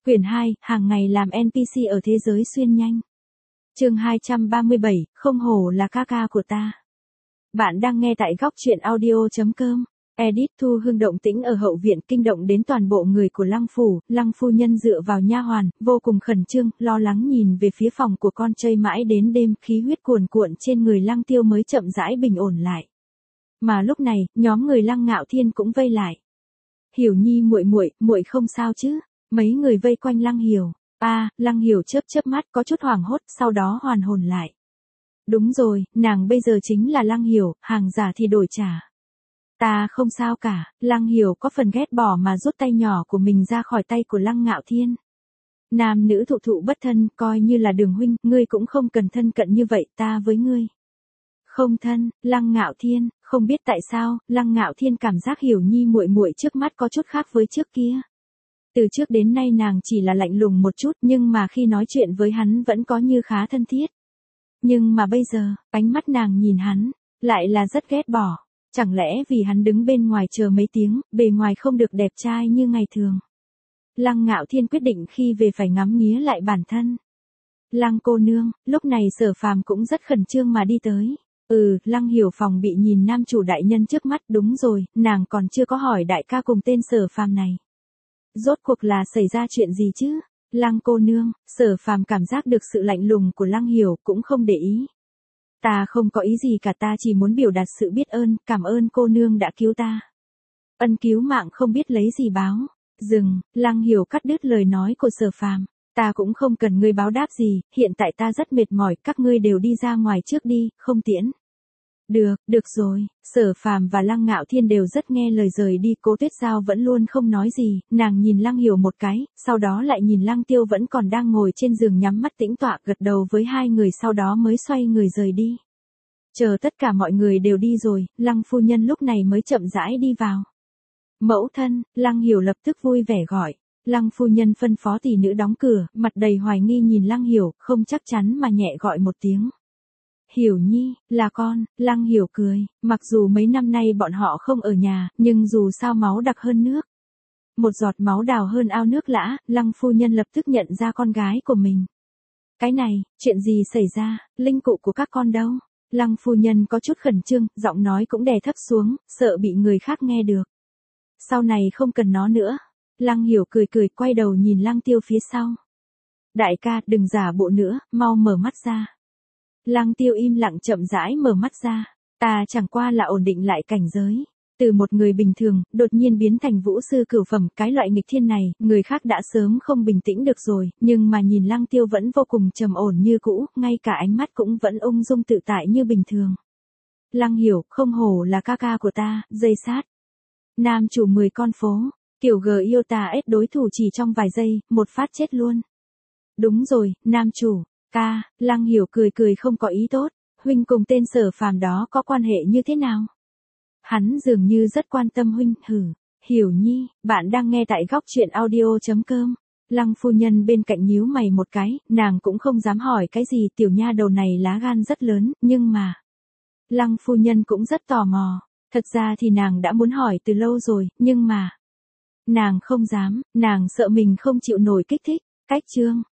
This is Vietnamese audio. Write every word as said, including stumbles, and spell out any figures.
Quyển hai, hàng ngày làm en pê xê ở thế giới xuyên nhanh. Chương hai trăm ba mươi bảy, không hổ là ca ca của ta. Bạn đang nghe tại góc truyện audio chấm com. Edit Thu Hương động tĩnh ở hậu viện kinh động đến toàn bộ người của Lăng phủ, Lăng phu nhân dựa vào nha hoàn, vô cùng khẩn trương, lo lắng nhìn về phía phòng của con trai mãi đến đêm, khí huyết cuồn cuộn trên người Lăng Tiêu mới chậm rãi bình ổn lại. Mà lúc này, nhóm người Lăng Ngạo Thiên cũng vây lại. Hiểu Nhi muội muội, muội không sao chứ? Mấy người vây quanh Lăng Hiểu. A, à, Lăng Hiểu chớp chớp mắt có chút hoảng hốt, sau đó hoàn hồn lại. Đúng rồi, nàng bây giờ chính là Lăng Hiểu, hàng giả thì đổi trả. Ta không sao cả, Lăng Hiểu có phần ghét bỏ mà rút tay nhỏ của mình ra khỏi tay của Lăng Ngạo Thiên. Nam nữ thụ thụ bất thân, coi như là Đường huynh, ngươi cũng không cần thân cận như vậy, ta với ngươi. Không thân, Lăng Ngạo Thiên, không biết tại sao, Lăng Ngạo Thiên cảm giác Hiểu Nhi muội muội trước mắt có chút khác với trước kia. Từ trước đến nay nàng chỉ là lạnh lùng một chút, nhưng mà khi nói chuyện với hắn vẫn có như khá thân thiết. Nhưng mà bây giờ, ánh mắt nàng nhìn hắn, lại là rất ghét bỏ. Chẳng lẽ vì hắn đứng bên ngoài chờ mấy tiếng, bề ngoài không được đẹp trai như ngày thường. Lăng Ngạo Thiên quyết định khi về phải ngắm nghía lại bản thân. Lăng cô nương, lúc này Sở Phàm cũng rất khẩn trương mà đi tới. Ừ, Lăng Hiểu phòng bị nhìn nam chủ đại nhân trước mắt, đúng rồi, nàng còn chưa có hỏi đại ca cùng tên Sở Phàm này. Rốt cuộc là xảy ra chuyện gì chứ? Lăng cô nương, Sở Phàm cảm giác được sự lạnh lùng của Lăng Hiểu cũng không để ý. Ta không có ý gì cả, ta chỉ muốn biểu đạt sự biết ơn, cảm ơn cô nương đã cứu ta. Ân cứu mạng không biết lấy gì báo. Dừng, Lăng Hiểu cắt đứt lời nói của Sở Phàm. Ta cũng không cần ngươi báo đáp gì, hiện tại ta rất mệt mỏi, các ngươi đều đi ra ngoài trước đi, không tiễn. Được, được rồi, Sở Phàm và Lăng Ngạo Thiên đều rất nghe lời rời đi, Cố Tuyết Giao vẫn luôn không nói gì, nàng nhìn Lăng Hiểu một cái, sau đó lại nhìn Lăng Tiêu vẫn còn đang ngồi trên giường nhắm mắt tĩnh tọa, gật đầu với hai người sau đó mới xoay người rời đi. Chờ tất cả mọi người đều đi rồi, Lăng phu nhân lúc này mới chậm rãi đi vào. Mẫu thân, Lăng Hiểu lập tức vui vẻ gọi. Lăng phu nhân phân phó tỷ nữ đóng cửa, mặt đầy hoài nghi nhìn Lăng Hiểu, không chắc chắn mà nhẹ gọi một tiếng. Hiểu Nhi, là con, Lăng Hiểu cười, mặc dù mấy năm nay bọn họ không ở nhà, nhưng dù sao máu đặc hơn nước. Một giọt máu đào hơn ao nước lã, Lăng phu nhân lập tức nhận ra con gái của mình. Cái này, chuyện gì xảy ra, linh cụ của các con đâu? Lăng phu nhân có chút khẩn trương, giọng nói cũng đè thấp xuống, sợ bị người khác nghe được. Sau này không cần nó nữa. Lăng Hiểu cười cười quay đầu nhìn Lăng Tiêu phía sau. Đại ca, đừng giả bộ nữa, mau mở mắt ra. Lăng Tiêu im lặng chậm rãi mở mắt ra. Ta chẳng qua là ổn định lại cảnh giới. Từ một người bình thường, đột nhiên biến thành vũ sư cửu phẩm, cái loại nghịch thiên này, người khác đã sớm không bình tĩnh được rồi, nhưng mà nhìn Lăng Tiêu vẫn vô cùng trầm ổn như cũ, ngay cả ánh mắt cũng vẫn ung dung tự tại như bình thường. Lăng Hiểu, không hổ là ca ca của ta, dây sát. Nam chủ mười con phố, kiểu G yêu ta ết đối thủ chỉ trong vài giây, một phát chết luôn. Đúng rồi, nam chủ, ca, Lăng Hiểu cười cười không có ý tốt, huynh cùng tên Sở Phàm đó có quan hệ như thế nào? Hắn dường như rất quan tâm huynh, hử. Hiểu Nhi, bạn đang nghe tại góc truyện audio chấm com. Lăng phu nhân bên cạnh nhíu mày một cái, nàng cũng không dám hỏi cái gì, tiểu nha đầu này lá gan rất lớn, nhưng mà... Lăng phu nhân cũng rất tò mò, thật ra thì nàng đã muốn hỏi từ lâu rồi, nhưng mà... Nàng không dám, nàng sợ mình không chịu nổi kích thích. Cách chương,